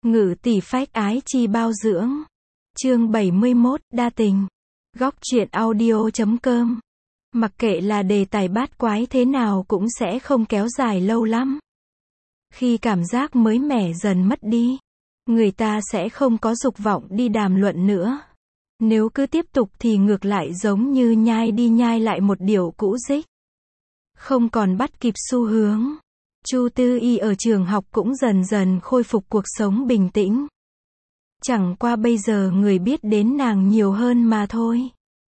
Ngự tỷ phách ái chi bao dưỡng. Chương 71, đa tình. Góc truyện audio.com. Mặc kệ là đề tài bát quái thế nào cũng sẽ không kéo dài lâu lắm. Khi cảm giác mới mẻ dần mất đi, người ta sẽ không có dục vọng đi đàm luận nữa. Nếu cứ tiếp tục thì ngược lại giống như nhai đi nhai lại một điều cũ dích. Không còn bắt kịp xu hướng. Chu Tư Y ở trường học cũng dần dần khôi phục cuộc sống bình tĩnh. Chẳng qua bây giờ người biết đến nàng nhiều hơn mà thôi.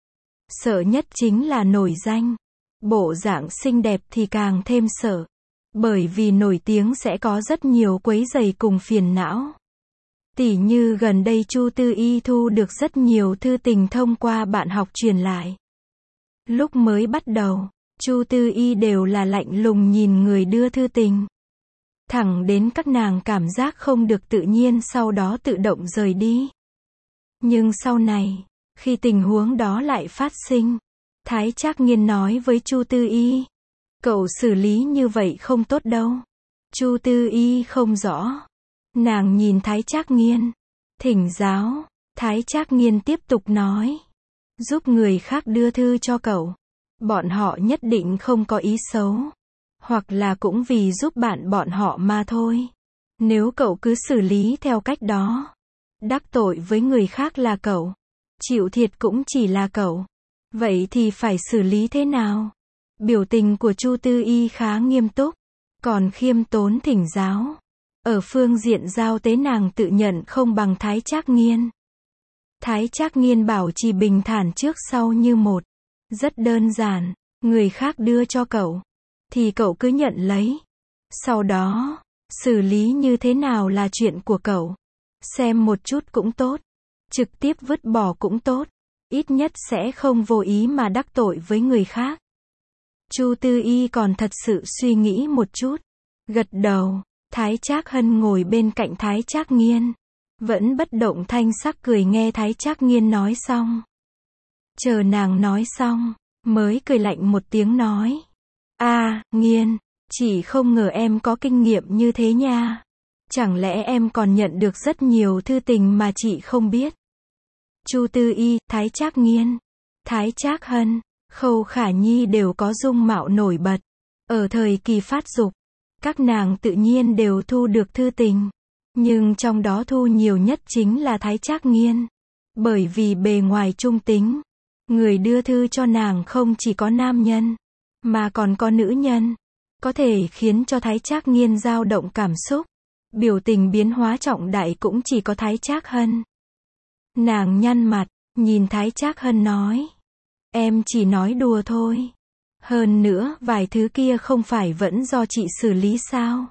Sợ nhất chính là nổi danh. Bộ dạng xinh đẹp thì càng thêm sợ. Bởi vì nổi tiếng sẽ có rất nhiều quấy rầy cùng phiền não. Tỉ như gần đây Chu Tư Y thu được rất nhiều thư tình thông qua bạn học truyền lại. Lúc mới bắt đầu, Chu Tư Y đều là lạnh lùng nhìn người đưa thư tình. Thẳng đến các nàng cảm giác không được tự nhiên sau đó tự động rời đi. Nhưng sau này, khi tình huống đó lại phát sinh, Thái Trác Nghiên nói với Chu Tư Y, cậu xử lý như vậy không tốt đâu. Chu Tư Y không rõ. Nàng nhìn Thái Trác Nghiên, thỉnh giáo. Thái Trác Nghiên tiếp tục nói, giúp người khác đưa thư cho cậu, bọn họ nhất định không có ý xấu, hoặc là cũng vì giúp bạn bọn họ mà thôi. Nếu cậu cứ xử lý theo cách đó, đắc tội với người khác là cậu, chịu thiệt cũng chỉ là cậu. Vậy thì phải xử lý thế nào? Biểu tình của Chu Tư Y khá nghiêm túc, còn khiêm tốn thỉnh giáo. Ở phương diện giao tế nàng tự nhận không bằng Thái Trác Nghiên. Thái Trác Nghiên bảo trì bình thản trước sau như một. Rất đơn giản, người khác đưa cho cậu, thì cậu cứ nhận lấy. Sau đó, xử lý như thế nào là chuyện của cậu. Xem một chút cũng tốt, trực tiếp vứt bỏ cũng tốt, ít nhất sẽ không vô ý mà đắc tội với người khác. Chu Tư Y còn thật sự suy nghĩ một chút, gật đầu. Thái Trác Hân ngồi bên cạnh Thái Trác Nghiên, vẫn bất động thanh sắc cười nghe Thái Trác Nghiên nói xong. Chờ nàng nói xong, mới cười lạnh một tiếng nói, Nghiên, chỉ không ngờ em có kinh nghiệm như thế nha. Chẳng lẽ em còn nhận được rất nhiều thư tình mà chị không biết? Chu Tư Y, Thái Trác Nghiên, Thái Trác Hân, Khâu Khả Nhi đều có dung mạo nổi bật. Ở thời kỳ phát dục, các nàng tự nhiên đều thu được thư tình. Nhưng trong đó thu nhiều nhất chính là Thái Trác Nghiên. Bởi vì bề ngoài trung tính, người đưa thư cho nàng không chỉ có nam nhân, mà còn có nữ nhân. Có thể khiến cho Thái Trác Nghiên dao động cảm xúc. Biểu tình biến hóa trọng đại cũng chỉ có Thái Trác Hân. Nàng nhăn mặt, nhìn Thái Trác Hân nói, em chỉ nói đùa thôi. Hơn nữa, vài thứ kia không phải vẫn do chị xử lý sao?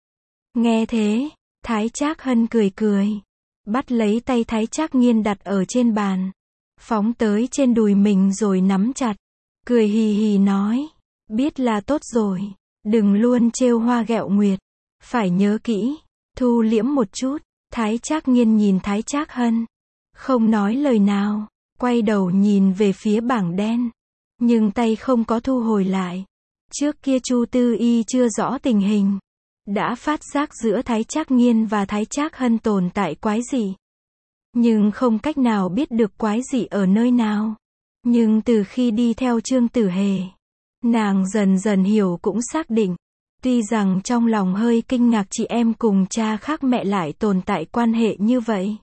Nghe thế, Thái Trác Hân cười cười, bắt lấy tay Thái Trác Nghiên đặt ở trên bàn, phóng tới trên đùi mình rồi nắm chặt, cười hì hì nói, biết là tốt rồi, đừng luôn trêu hoa ghẹo nguyệt, phải nhớ kỹ, thu liễm một chút. Thái Trác Nghiên nhìn Thái Trác Hân, không nói lời nào, quay đầu nhìn về phía bảng đen. Nhưng tay không có thu hồi lại. Trước kia Chu Tư Y chưa rõ tình hình, đã phát giác giữa Thái Trác Nghiên và Thái Trác Hân tồn tại quái dị. Nhưng không cách nào biết được quái dị ở nơi nào. Nhưng từ khi đi theo Trương Tử Hề, nàng dần dần hiểu cũng xác định. Tuy rằng trong lòng hơi kinh ngạc chị em cùng cha khác mẹ lại tồn tại quan hệ như vậy,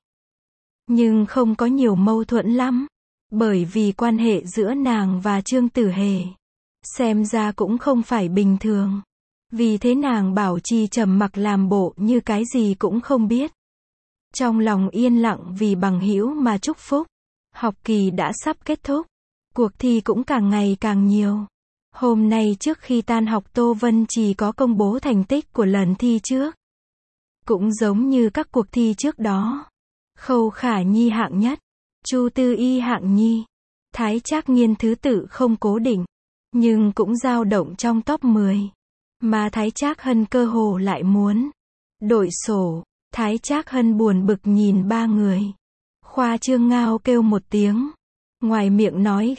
nhưng không có nhiều mâu thuẫn lắm. Bởi vì quan hệ giữa nàng và Trương Tử Hề, xem ra cũng không phải bình thường. Vì thế nàng bảo trì trầm mặc làm bộ như cái gì cũng không biết. Trong lòng yên lặng vì bằng hữu mà chúc phúc. Học kỳ đã sắp kết thúc. Cuộc thi cũng càng ngày càng nhiều. Hôm nay trước khi tan học Tô Vân Trì có công bố thành tích của lần thi trước. Cũng giống như các cuộc thi trước đó. Khâu Khả Nhi hạng nhất, Chu Tư Y hạng nhì, Thái Trác Nghiên thứ tự không cố định, nhưng cũng dao động trong top 10. Mà Thái Trác Hân cơ hồ lại muốn đội sổ. Thái Trác Hân buồn bực nhìn ba người. Khoa Trương ngao kêu một tiếng. Ngoài miệng nói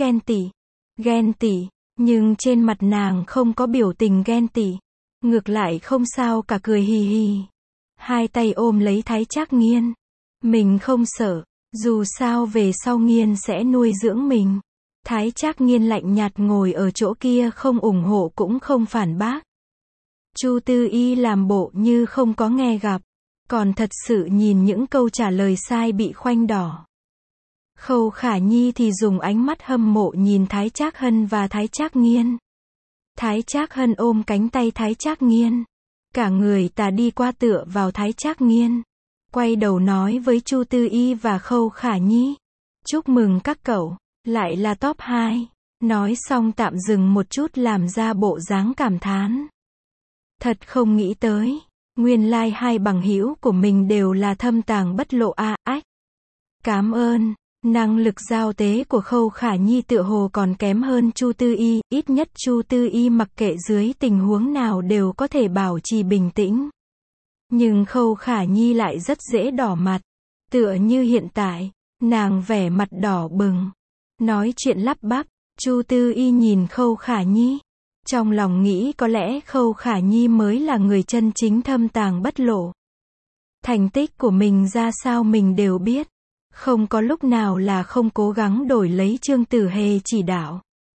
ghen tị, nhưng trên mặt nàng không có biểu tình ghen tị. Ngược lại không sao cả cười hì hì. hai tay ôm lấy Thái Trác Nghiên. Mình không sợ, dù sao về sau Nghiên sẽ nuôi dưỡng mình. Thái Trác Nghiên lạnh nhạt ngồi ở chỗ kia không ủng hộ cũng không phản bác. Chu Tư Y làm bộ như không có nghe gặp, còn thật sự nhìn những câu trả lời sai bị khoanh đỏ. Khâu Khả Nhi thì dùng ánh mắt hâm mộ nhìn Thái Trác Hân và Thái Trác Nghiên. Thái Trác Hân ôm cánh tay Thái Trác Nghiên. Cả người ta đi qua tựa vào Thái Trác Nghiên. Quay đầu nói với Chu Tư Y và Khâu Khả Nhi. Chúc mừng các cậu, lại là top 2. Nói xong tạm dừng một chút làm ra bộ dáng cảm thán. Thật không nghĩ tới, nguyên lai hai bằng hữu của mình đều là thâm tàng bất lộ a ách. Cảm ơn. Năng lực giao tế của Khâu Khả Nhi tựa hồ còn kém hơn Chu Tư Y, ít nhất Chu Tư Y mặc kệ dưới tình huống nào đều có thể bảo trì bình tĩnh. Nhưng Khâu Khả Nhi lại rất dễ đỏ mặt, tựa như hiện tại, nàng vẻ mặt đỏ bừng, nói chuyện lắp bắp. Chu Tư Y nhìn Khâu Khả Nhi, trong lòng nghĩ có lẽ Khâu Khả Nhi mới là người chân chính thâm tàng bất lộ. Thành tích của mình ra sao mình đều biết. Không có lúc nào là không cố gắng đổi lấy Trương Tử Hề chỉ đạo.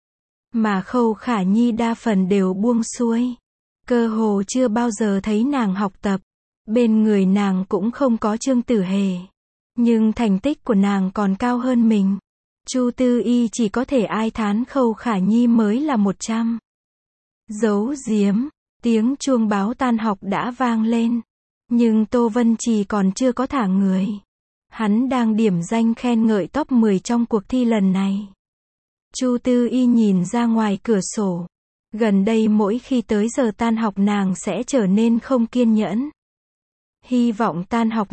Mà Khâu Khả Nhi đa phần đều buông xuôi. Cơ hồ chưa bao giờ thấy nàng học tập. Bên người nàng cũng không có Trương Tử Hề. Nhưng thành tích của nàng còn cao hơn mình. Chu Tư Y chỉ có thể ai thán Khâu Khả Nhi mới là 100. Giấu giếm, tiếng chuông báo tan học đã vang lên. Nhưng Tô Vân Trì còn chưa có thả người. Hắn đang điểm danh khen ngợi top 10 trong cuộc thi lần này. Chu Tư Y nhìn ra ngoài cửa sổ. Gần đây mỗi khi tới giờ tan học nàng sẽ trở nên không kiên nhẫn. Hy vọng tan học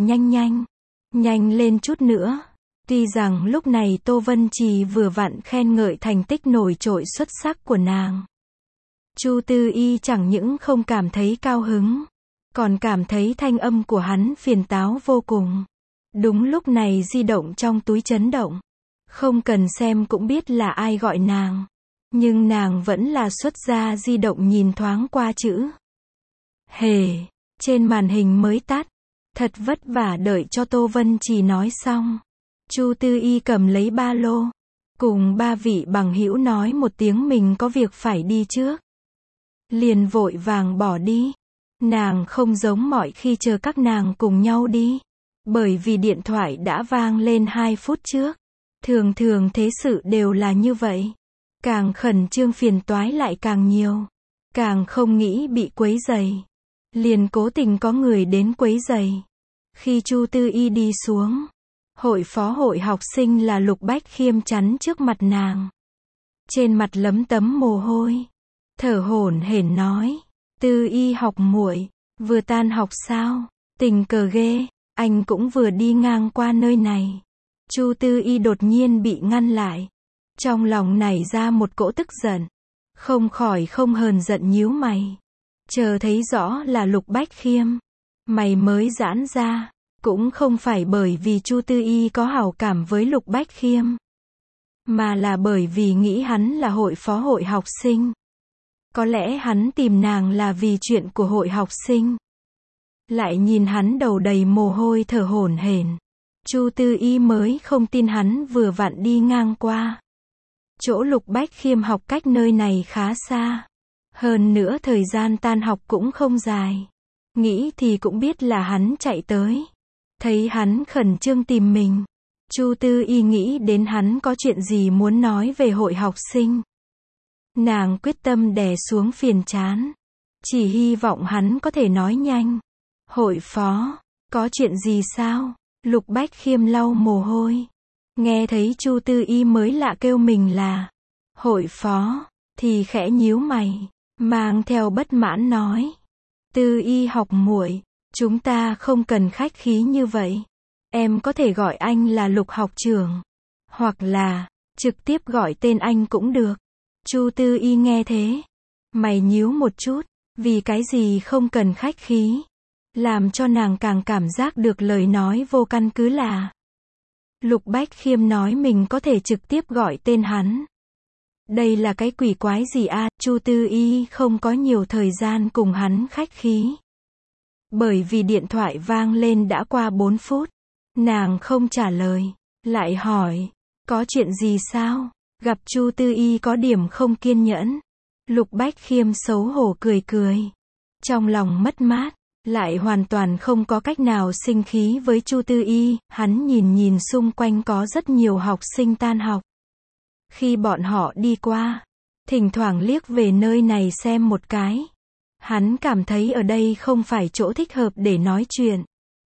nhanh lên chút nữa. Tuy rằng lúc này Tô Vân Trì vừa vặn khen ngợi thành tích nổi trội xuất sắc của nàng. Chu Tư Y chẳng những không cảm thấy cao hứng, còn cảm thấy thanh âm của hắn phiền táo vô cùng. Đúng lúc này di động trong túi chấn động. Không cần xem cũng biết là ai gọi nàng. Nhưng nàng vẫn là xuất ra di động nhìn thoáng qua chữ Hề, trên màn hình mới tắt. Thật vất vả đợi cho Tô Vân Trì nói xong. Chu Tư Y cầm lấy ba lô. Cùng ba vị bằng hữu nói một tiếng mình có việc phải đi trước. Liền vội vàng bỏ đi. Nàng không giống mọi khi chờ các nàng cùng nhau đi. Bởi vì điện thoại đã vang lên 2 phút trước. Thường thường thế sự đều là như vậy. Càng khẩn trương phiền toái lại càng nhiều. Càng không nghĩ bị quấy rầy. Liền cố tình có người đến quấy rầy. Khi Chu Tư Y đi xuống, hội phó hội học sinh là Lục Bách Khiêm chắn trước mặt nàng. Trên mặt lấm tấm mồ hôi. Thở hổn hển nói. Tư Y học muội, vừa tan học sao? Tình cờ ghê. Anh cũng vừa đi ngang qua nơi này. Chu Tư Y đột nhiên bị ngăn lại. Trong lòng nảy ra một cỗ tức giận. Không khỏi không hờn giận nhíu mày. Chờ thấy rõ là Lục Bách Khiêm. Mày mới giãn ra. Cũng không phải bởi vì Chu Tư Y có hảo cảm với Lục Bách Khiêm. Mà là bởi vì nghĩ hắn là hội phó hội học sinh. Có lẽ hắn tìm nàng là vì chuyện của hội học sinh. Lại nhìn hắn đầu đầy mồ hôi thở hổn hển. Chu Tư Y mới không tin hắn vừa vặn đi ngang qua. Chỗ Lục Bách Khiêm học cách nơi này khá xa. Hơn nữa thời gian tan học cũng không dài. Nghĩ thì cũng biết là hắn chạy tới. Thấy hắn khẩn trương tìm mình. Chu Tư Y nghĩ đến hắn có chuyện gì muốn nói về hội học sinh. Nàng quyết tâm đè xuống phiền chán. Chỉ hy vọng hắn có thể nói nhanh. Hội phó, có chuyện gì sao? Lục Bách Khiêm lau mồ hôi. Nghe thấy Chu Tư Y mới lạ kêu mình là hội phó, thì khẽ nhíu mày, mang theo bất mãn nói. Tư Y học muội, chúng ta không cần khách khí như vậy. Em có thể gọi anh là Lục học trưởng. Hoặc là, trực tiếp gọi tên anh cũng được. Chu Tư Y nghe thế. Mày nhíu một chút, vì cái gì không cần khách khí. Làm cho nàng càng cảm giác được lời nói vô căn cứ là. Lục Bách Khiêm nói mình có thể trực tiếp gọi tên hắn. Đây là cái quỷ quái gì a? Chu Tư Y không có nhiều thời gian cùng hắn khách khí. Bởi vì điện thoại vang lên đã qua 4 phút. Nàng không trả lời. Lại hỏi. Có chuyện gì sao? Gặp Chu Tư Y có điểm không kiên nhẫn. Lục Bách Khiêm xấu hổ cười cười. Trong lòng mất mát. Lại hoàn toàn không có cách nào sinh khí với Chu Tư Y. Hắn nhìn xung quanh có rất nhiều học sinh tan học. Khi bọn họ đi qua, thỉnh thoảng liếc về nơi này xem một cái. Hắn cảm thấy ở đây không phải chỗ thích hợp để nói chuyện.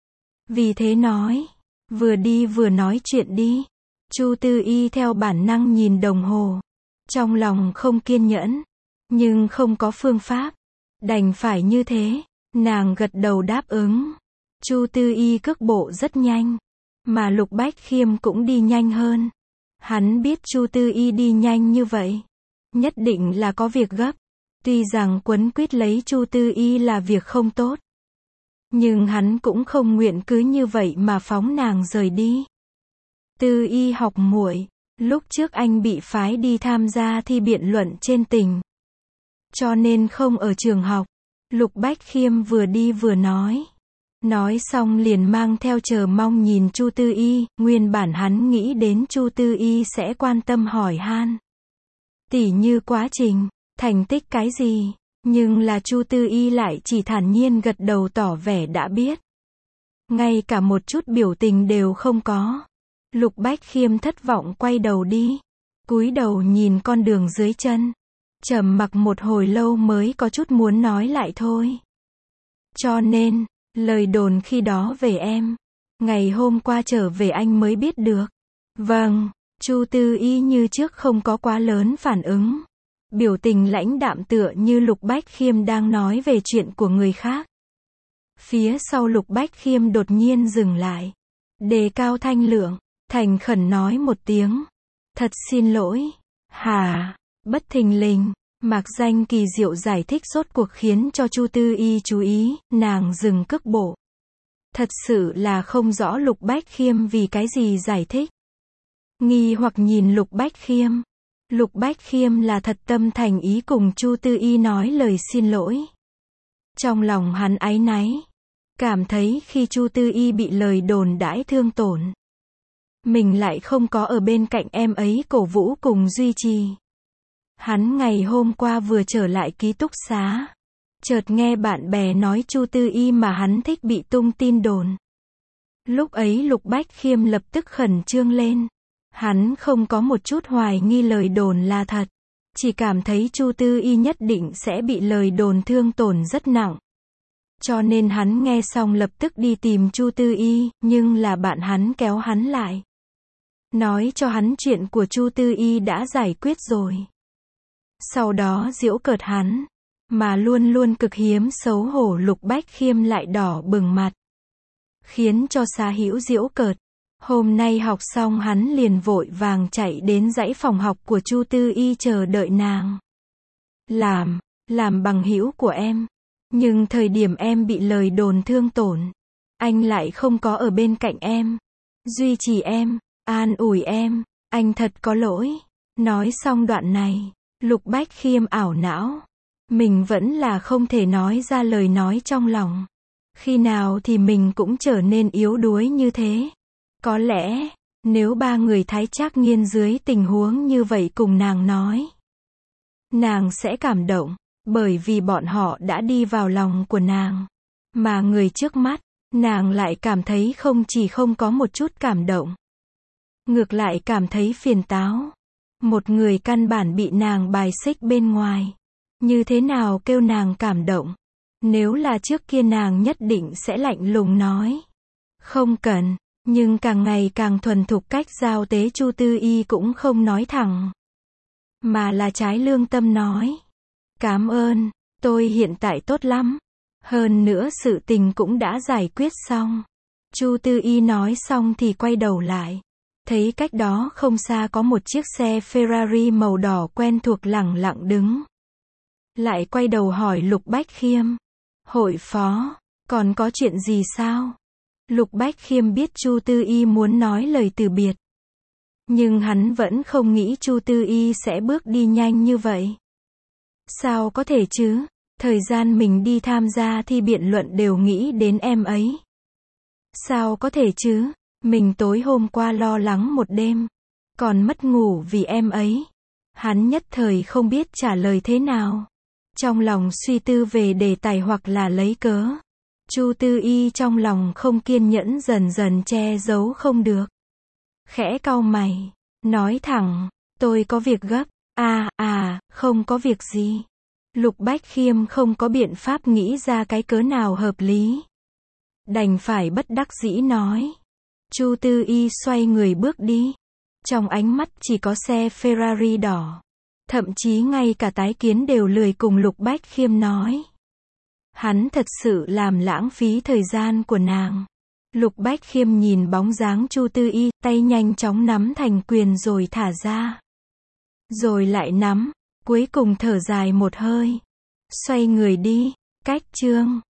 Vì thế nói, vừa đi vừa nói chuyện đi. Chu Tư Y theo bản năng nhìn đồng hồ. Trong lòng không kiên nhẫn, nhưng không có phương pháp. Đành phải như thế. Nàng gật đầu đáp ứng. Chu Tư Y cước bộ rất nhanh, mà Lục Bách Khiêm cũng đi nhanh hơn. Hắn biết Chu Tư Y đi nhanh như vậy, nhất định là có việc gấp. Tuy rằng quấn quýt lấy Chu Tư Y là việc không tốt, nhưng hắn cũng không nguyện cứ như vậy mà phóng nàng rời đi. Tư Y học muội, lúc trước anh bị phái đi tham gia thi biện luận trên tỉnh, cho nên không ở trường học. Lục Bách Khiêm vừa đi vừa nói. Nói xong liền mang theo chờ mong nhìn Chu Tư Y, nguyên bản hắn nghĩ đến Chu Tư Y sẽ quan tâm hỏi han. Tỉ như quá trình, thành tích cái gì, nhưng là Chu Tư Y lại chỉ thản nhiên gật đầu tỏ vẻ đã biết. Ngay cả một chút biểu tình đều không có. Lục Bách Khiêm thất vọng quay đầu đi, cúi đầu nhìn con đường dưới chân. Trầm mặc một hồi lâu mới có chút muốn nói lại thôi. Cho nên, lời đồn khi đó về em, ngày hôm qua trở về anh mới biết được. Vâng, Chu Tư Y như trước không có quá lớn phản ứng. Biểu tình lãnh đạm tựa như Lục Bách Khiêm đang nói về chuyện của người khác. Phía sau Lục Bách Khiêm đột nhiên dừng lại. Đề cao thanh lượng, thành khẩn nói một tiếng. Thật xin lỗi. Hả? Bất thình lình, Mạc Danh kỳ diệu giải thích rốt cuộc khiến cho Chu Tư Y chú ý, nàng dừng cước bộ. Thật sự là không rõ Lục Bách Khiêm vì cái gì giải thích. Nghi hoặc nhìn Lục Bách Khiêm. Lục Bách Khiêm là thật tâm thành ý cùng Chu Tư Y nói lời xin lỗi. Trong lòng hắn áy náy, cảm thấy khi Chu Tư Y bị lời đồn đãi thương tổn, mình lại không có ở bên cạnh em ấy cổ vũ cùng duy trì. Hắn ngày hôm qua vừa trở lại ký túc xá, chợt nghe bạn bè nói Chu Tư Y mà hắn thích bị tung tin đồn. Lúc ấy Lục Bách Khiêm lập tức khẩn trương lên. Hắn không có một chút hoài nghi lời đồn là thật, chỉ cảm thấy Chu Tư Y nhất định sẽ bị lời đồn thương tổn rất nặng. Cho nên hắn nghe xong lập tức đi tìm Chu Tư Y, nhưng là bạn hắn kéo hắn lại. Nói cho hắn chuyện của Chu Tư Y đã giải quyết rồi. Sau đó giễu cợt hắn, mà luôn luôn cực hiếm xấu hổ Lục Bách Khiêm lại đỏ bừng mặt. Khiến cho Xá Hữu giễu cợt. Hôm nay học xong hắn liền vội vàng chạy đến dãy phòng học của Chu Tư Y chờ đợi nàng. Làm bằng hữu của em. Nhưng thời điểm em bị lời đồn thương tổn, anh lại không có ở bên cạnh em, duy trì em, an ủi em, anh thật có lỗi. Nói xong đoạn này, Lục Bách Khiêm ảo não. Mình vẫn là không thể nói ra lời nói trong lòng. Khi nào thì mình cũng trở nên yếu đuối như thế. Có lẽ, nếu ba người Thái Trác Nghiên dưới tình huống như vậy cùng nàng nói, nàng sẽ cảm động, bởi vì bọn họ đã đi vào lòng của nàng. Mà người trước mắt, nàng lại cảm thấy không có một chút cảm động. Ngược lại cảm thấy phiền táo. Một người căn bản bị nàng bài xích bên ngoài. Như thế nào kêu nàng cảm động? Nếu là trước kia nàng nhất định sẽ lạnh lùng nói. Không cần. Nhưng càng ngày càng thuần thục cách giao tế Chu Tư Y cũng không nói thẳng, mà là trái lương tâm nói. Cảm ơn, tôi hiện tại tốt lắm. Hơn nữa sự tình cũng đã giải quyết xong. Chu Tư Y nói xong thì quay đầu lại. Thấy cách đó không xa có một chiếc xe Ferrari màu đỏ quen thuộc lẳng lặng đứng. Lại quay đầu hỏi Lục Bách Khiêm. Hội phó, còn có chuyện gì sao? Lục Bách Khiêm biết Chu Tư Y muốn nói lời từ biệt. Nhưng hắn vẫn không nghĩ Chu Tư Y sẽ bước đi nhanh như vậy. Sao có thể chứ? Thời gian mình đi tham gia thi biện luận đều nghĩ đến em ấy. Sao có thể chứ? Mình tối hôm qua lo lắng một đêm, còn mất ngủ vì em ấy. Hắn nhất thời không biết trả lời thế nào. Trong lòng suy tư về đề tài hoặc là lấy cớ. Chu Tư Y trong lòng không kiên nhẫn dần dần che giấu không được. Khẽ cau mày, nói thẳng, tôi có việc gấp. Không có việc gì. Lục Bách Khiêm không có biện pháp nghĩ ra cái cớ nào hợp lý. Đành phải bất đắc dĩ nói. Chu Tư Y xoay người bước đi. Trong ánh mắt chỉ có xe Ferrari đỏ. Thậm chí ngay cả tái kiến đều lười cùng Lục Bách Khiêm nói. Hắn thật sự làm lãng phí thời gian của nàng. Lục Bách Khiêm nhìn bóng dáng Chu Tư Y, tay nhanh chóng nắm thành quyền rồi thả ra. Rồi lại nắm, cuối cùng thở dài một hơi. Xoay người đi, cách chương.